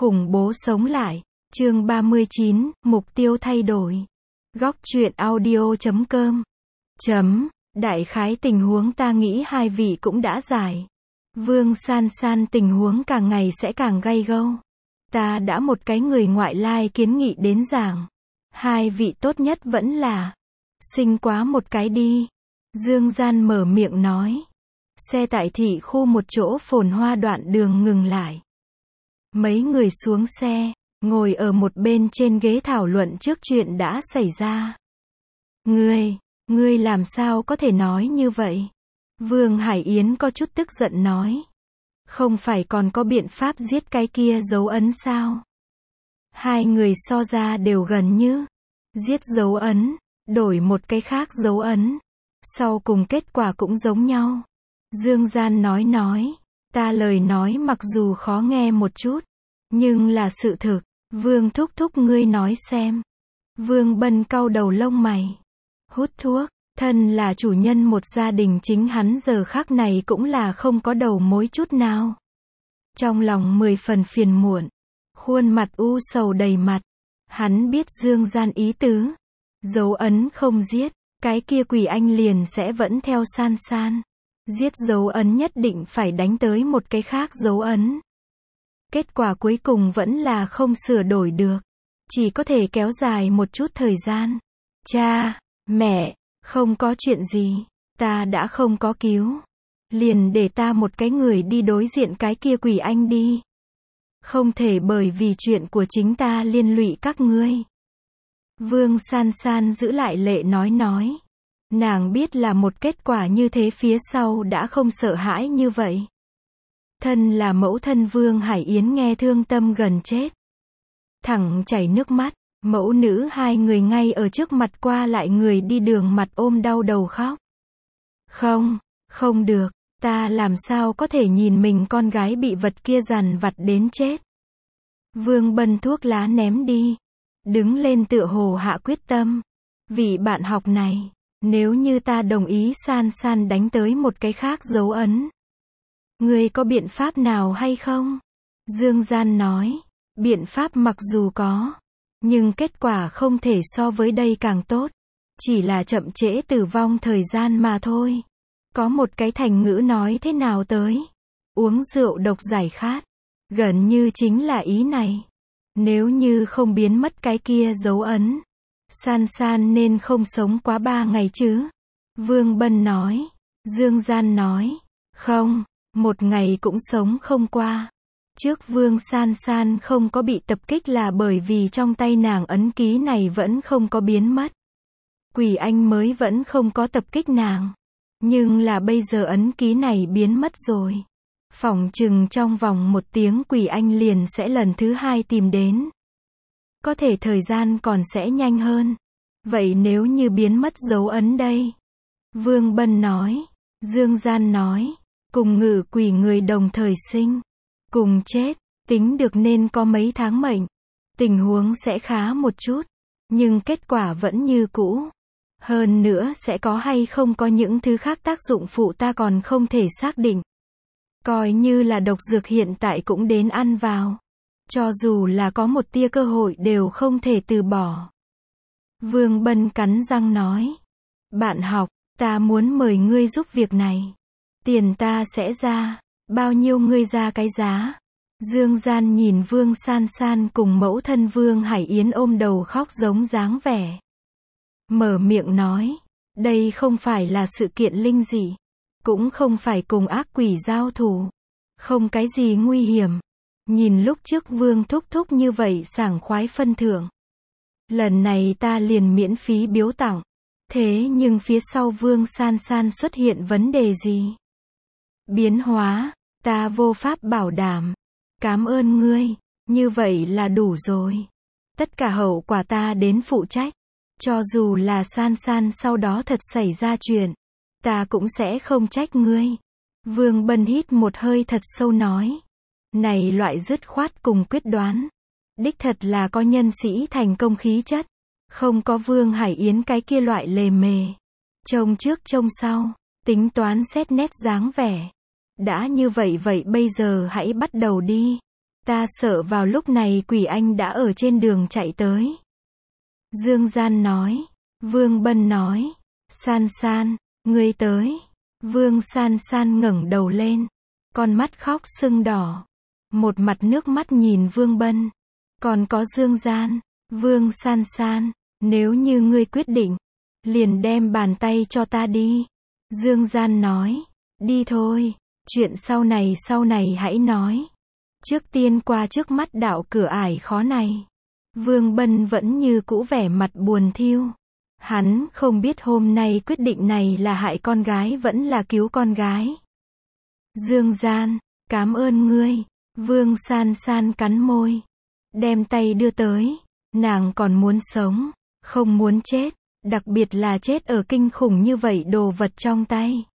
Khủng bố sống lại. Chương 39, mục tiêu thay đổi. Góc truyện audio.com. Đại khái tình huống ta nghĩ hai vị cũng đã giải. Vương San San tình huống càng ngày sẽ càng gay gâu. Ta đã một cái người ngoại lai kiến nghị đến giảng. Hai vị tốt nhất vẫn là sinh quá một cái đi. Dương Gian mở miệng nói. Xe tại thị khu một chỗ phồn hoa đoạn đường ngừng lại. Mấy người xuống xe, ngồi ở một bên trên ghế thảo luận trước chuyện đã xảy ra. Ngươi làm sao có thể nói như vậy? Vương Hải Yến có chút tức giận nói. Không phải còn có biện pháp giết cái kia dấu ấn sao? Hai người so ra đều gần như giết dấu ấn, đổi một cái khác dấu ấn. Sau cùng kết quả cũng giống nhau. Dương Gian nói, ta lời nói mặc dù khó nghe một chút, nhưng là sự thực. Vương thúc thúc ngươi nói xem. Vương Bân cau đầu lông mày. Hút thuốc, thân là chủ nhân một gia đình chính hắn giờ khắc này cũng là không có đầu mối chút nào. Trong lòng 10 phần phiền muộn, khuôn mặt u sầu đầy mặt. Hắn biết Dương Gian ý tứ. Dấu ấn không giết, cái kia quỷ anh liền sẽ vẫn theo San San. Giết dấu ấn nhất định phải đánh tới một cái khác dấu ấn. Kết quả cuối cùng vẫn là không sửa đổi được. Chỉ có thể kéo dài một chút thời gian. Cha, mẹ, không có chuyện gì. Ta đã không có cứu. Liền để ta một cái người đi đối diện cái kia quỷ anh đi. Không thể bởi vì chuyện của chính ta liên lụy các ngươi. Vương San San giữ lại lệ nói. Nàng biết là một kết quả như thế phía sau đã không sợ hãi như vậy. Thân là mẫu thân Vương Hải Yến nghe thương tâm gần chết. Thẳng chảy nước mắt, mẫu nữ hai người ngay ở trước mặt qua lại người đi đường mặt ôm đau đầu khóc. Không được, ta làm sao có thể nhìn mình con gái bị vật kia dằn vặt đến chết. Vương Bân thuốc lá ném đi. Đứng lên tựa hồ hạ quyết tâm. Vị bạn học này, nếu như ta đồng ý San San đánh tới một cái khác dấu ấn. Ngươi có biện pháp nào hay không? Dương Gian nói, biện pháp mặc dù có, nhưng kết quả không thể so với đây càng tốt. Chỉ là chậm trễ tử vong thời gian mà thôi. Có một cái thành ngữ nói thế nào tới? Uống rượu độc giải khát. Gần như chính là ý này. Nếu như không biến mất cái kia dấu ấn, San San nên không sống quá 3 ngày chứ? Vương Bân nói. Dương Gian nói, không, 1 ngày cũng sống không qua. Trước Vương San San không có bị tập kích là bởi vì trong tay nàng ấn ký này vẫn không có biến mất. Quỷ anh mới vẫn không có tập kích nàng. Nhưng là bây giờ ấn ký này biến mất rồi. Phỏng chừng trong vòng 1 tiếng quỷ anh liền sẽ lần thứ 2 tìm đến. Có thể thời gian còn sẽ nhanh hơn. Vậy nếu như biến mất dấu ấn đây? Vương Bân nói. Dương Gian nói. Cùng ngự quỷ người đồng thời sinh. Cùng chết. Tính được nên có mấy tháng mệnh. Tình huống sẽ khá một chút. Nhưng kết quả vẫn như cũ. Hơn nữa sẽ có hay không có những thứ khác tác dụng phụ ta còn không thể xác định. Coi như là độc dược hiện tại cũng đến ăn vào. Cho dù là có một tia cơ hội đều không thể từ bỏ. Vương Bân cắn răng nói. Bạn học, ta muốn mời ngươi giúp việc này. Tiền ta sẽ ra. Bao nhiêu ngươi ra cái giá? Dương Gian nhìn Vương San San cùng mẫu thân Vương Hải Yến ôm đầu khóc giống dáng vẻ. Mở miệng nói. Đây không phải là sự kiện linh dị. Cũng không phải cùng ác quỷ giao thủ. Không cái gì nguy hiểm. Nhìn lúc trước Vương thúc thúc như vậy sảng khoái phân thưởng. Lần này ta liền miễn phí biếu tặng. Thế nhưng phía sau Vương San San xuất hiện vấn đề gì? Biến hóa, ta vô pháp bảo đảm. Cảm ơn ngươi, như vậy là đủ rồi. Tất cả hậu quả ta đến phụ trách. Cho dù là San San sau đó thật xảy ra chuyện, ta cũng sẽ không trách ngươi. Vương Bân hít một hơi thật sâu nói. Này loại dứt khoát cùng quyết đoán. Đích thật là có nhân sĩ thành công khí chất. Không có Vương Hải Yến cái kia loại lề mề. Trông trước trông sau. Tính toán xét nét dáng vẻ. Đã như vậy vậy bây giờ hãy bắt đầu đi. Ta sợ vào lúc này quỷ anh đã ở trên đường chạy tới. Dương Gian nói. Vương Bân nói. San San, ngươi tới. Vương San San ngẩng đầu lên. Con mắt khóc sưng đỏ. Một mặt nước mắt nhìn Vương Bân. Còn có Dương Gian. Vương San San, nếu như ngươi quyết định, liền đem bàn tay cho ta đi. Dương Gian nói. Đi thôi. Chuyện sau này hãy nói. Trước tiên qua trước mắt đạo cửa ải khó này. Vương Bân vẫn như cũ vẻ mặt buồn thiu. Hắn không biết hôm nay quyết định này là hại con gái vẫn là cứu con gái. Dương Gian, cảm ơn ngươi. Vương San San cắn môi. Đem tay đưa tới. Nàng còn muốn sống, không muốn chết. Đặc biệt là chết ở kinh khủng như vậy đồ vật trong tay.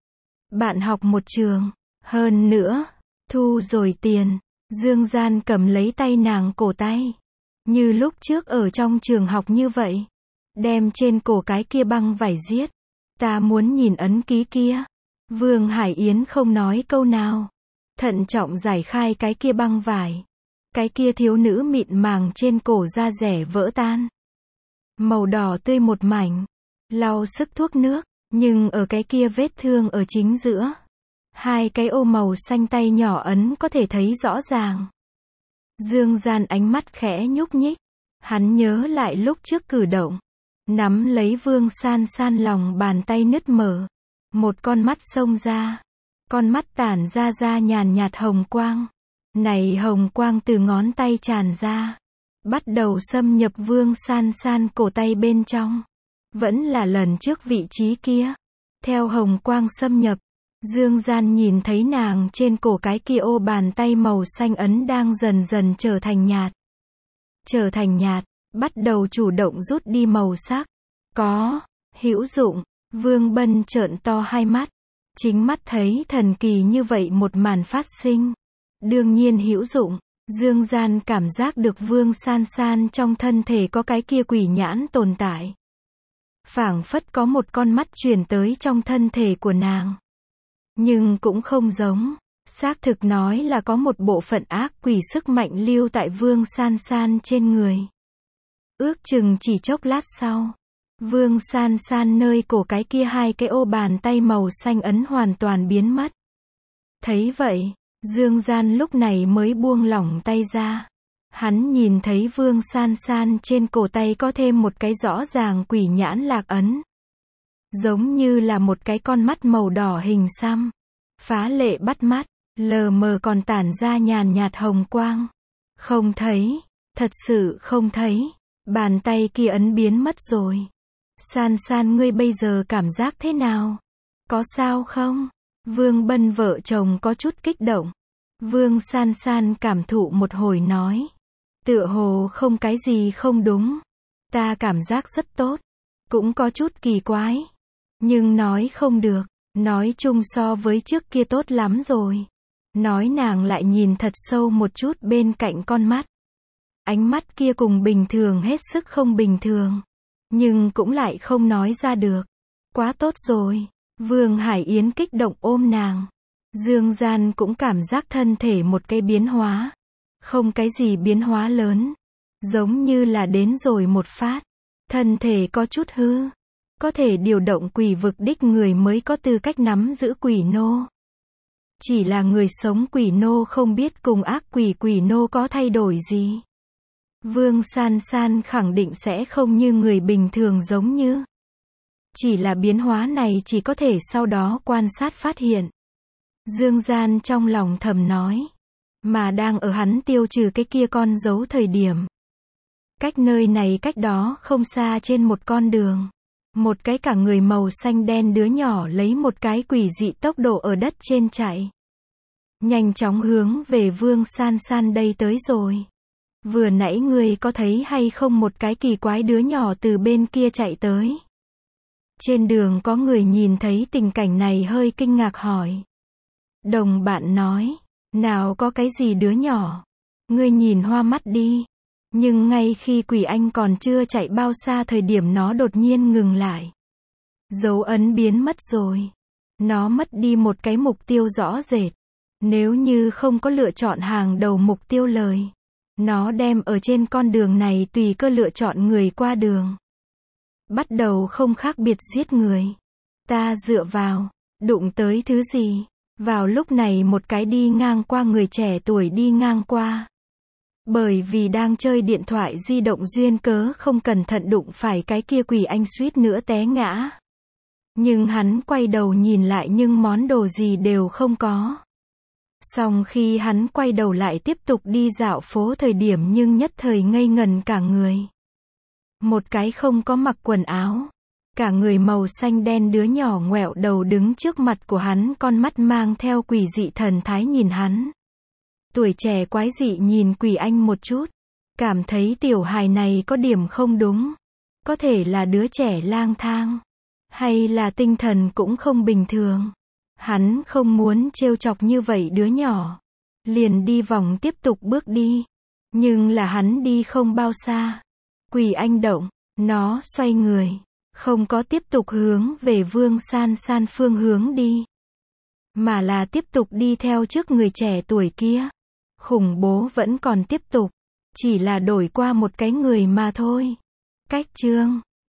Bạn học một trường. Hơn nữa, thu rồi tiền. Dương Gian cầm lấy tay nàng cổ tay. Như lúc trước ở trong trường học như vậy. Đem trên cổ cái kia băng vải giết. Ta muốn nhìn ấn ký kia. Vương Hải Yến không nói câu nào. Thận trọng giải khai cái kia băng vải. Cái kia thiếu nữ mịn màng trên cổ da rẻ vỡ tan. Màu đỏ tươi một mảnh. Lau sức thuốc nước. Nhưng ở cái kia vết thương ở chính giữa. Hai cái ô màu xanh tay nhỏ ấn có thể thấy rõ ràng. Dương Gian ánh mắt khẽ nhúc nhích. Hắn nhớ lại lúc trước cử động. Nắm lấy Vương San San lòng bàn tay nứt mở. Một con mắt xông ra. Con mắt tản ra nhàn nhạt hồng quang. Này hồng quang từ ngón tay tràn ra. Bắt đầu xâm nhập Vương San San cổ tay bên trong. Vẫn là lần trước vị trí kia. Theo hồng quang xâm nhập. Dương Gian nhìn thấy nàng trên cổ cái kia ô bàn tay màu xanh ấn đang dần dần trở thành nhạt. Trở thành nhạt, bắt đầu chủ động rút đi màu sắc. Có, hữu dụng. Vương Bân trợn to hai mắt. Chính mắt thấy thần kỳ như vậy một màn phát sinh. Đương nhiên hữu dụng. Dương Gian cảm giác được Vương San San trong thân thể có cái kia quỷ nhãn tồn tại. Phảng phất có một con mắt truyền tới trong thân thể của nàng. Nhưng cũng không giống. Xác thực nói là có một bộ phận ác quỷ sức mạnh lưu tại Vương San San trên người. Ước chừng chỉ chốc lát sau. Vương San San nơi cổ cái kia hai cái ô bàn tay màu xanh ấn hoàn toàn biến mất. Thấy vậy, Dương Gian lúc này mới buông lỏng tay ra. Hắn nhìn thấy Vương San San trên cổ tay có thêm một cái rõ ràng quỷ nhãn lạc ấn. Giống như là một cái con mắt màu đỏ hình xăm. Phá lệ bắt mắt, lờ mờ còn tản ra nhàn nhạt hồng quang. Không thấy, thật sự không thấy. Bàn tay kia ấn biến mất rồi. San San ngươi bây giờ cảm giác thế nào? Có sao không? Vương Bân vợ chồng có chút kích động. Vương San San cảm thụ một hồi nói. Tựa hồ không cái gì không đúng. Ta cảm giác rất tốt. Cũng có chút kỳ quái. Nhưng nói không được. Nói chung so với trước kia tốt lắm rồi. Nói nàng lại nhìn thật sâu một chút bên cạnh con mắt. Ánh mắt kia cùng bình thường hết sức không bình thường. Nhưng cũng lại không nói ra được. Quá tốt rồi. Vương Hải Yến kích động ôm nàng. Dương Gian cũng cảm giác thân thể một cái biến hóa. Không cái gì biến hóa lớn. Giống như là đến rồi một phát. Thân thể có chút hư. Có thể điều động quỷ vực đích người mới có tư cách nắm giữ quỷ nô. Chỉ là người sống quỷ nô không biết cùng ác quỷ nô có thay đổi gì. Vương San San khẳng định sẽ không như người bình thường giống như. Chỉ là biến hóa này chỉ có thể sau đó quan sát phát hiện. Dương Gian trong lòng thầm nói. Mà đang ở hắn tiêu trừ cái kia con dấu thời điểm. Cách nơi này cách đó không xa trên một con đường. Một cái cả người màu xanh đen đứa nhỏ lấy một cái quỷ dị tốc độ ở đất trên chạy. Nhanh chóng hướng về Vương San San đây tới rồi. Vừa nãy ngươi có thấy hay không một cái kỳ quái đứa nhỏ từ bên kia chạy tới. Trên đường có người nhìn thấy tình cảnh này hơi kinh ngạc hỏi. Đồng bạn nói, nào có cái gì đứa nhỏ. Ngươi nhìn hoa mắt đi. Nhưng ngay khi quỷ anh còn chưa chạy bao xa thời điểm nó đột nhiên ngừng lại. Dấu ấn biến mất rồi. Nó mất đi một cái mục tiêu rõ rệt. Nếu như không có lựa chọn hàng đầu mục tiêu lời, nó đem ở trên con đường này tùy cơ lựa chọn người qua đường. Bắt đầu không khác biệt giết người. Ta dựa vào, đụng tới thứ gì? Vào lúc này một cái đi ngang qua người trẻ tuổi đi ngang qua. Bởi vì đang chơi điện thoại di động duyên cớ không cẩn thận đụng phải cái kia quỷ anh suýt nữa té ngã. Nhưng hắn quay đầu nhìn lại nhưng món đồ gì đều không có. Xong khi hắn quay đầu lại tiếp tục đi dạo phố thời điểm nhưng nhất thời ngây ngần cả người. Một cái không có mặc quần áo, cả người màu xanh đen đứa nhỏ ngoẹo đầu đứng trước mặt của hắn, con mắt mang theo quỷ dị thần thái nhìn hắn. Tuổi trẻ quái dị nhìn quỷ anh một chút, cảm thấy tiểu hài này có điểm không đúng. Có thể là đứa trẻ lang thang, hay là tinh thần cũng không bình thường. Hắn không muốn trêu chọc như vậy đứa nhỏ, liền đi vòng tiếp tục bước đi. Nhưng là hắn đi không bao xa, quỷ anh động, nó xoay người, không có tiếp tục hướng về Vương San San phương hướng đi, mà là tiếp tục đi theo trước người trẻ tuổi kia. Khủng bố vẫn còn tiếp tục, chỉ là đổi qua một cái người mà thôi. Cách chương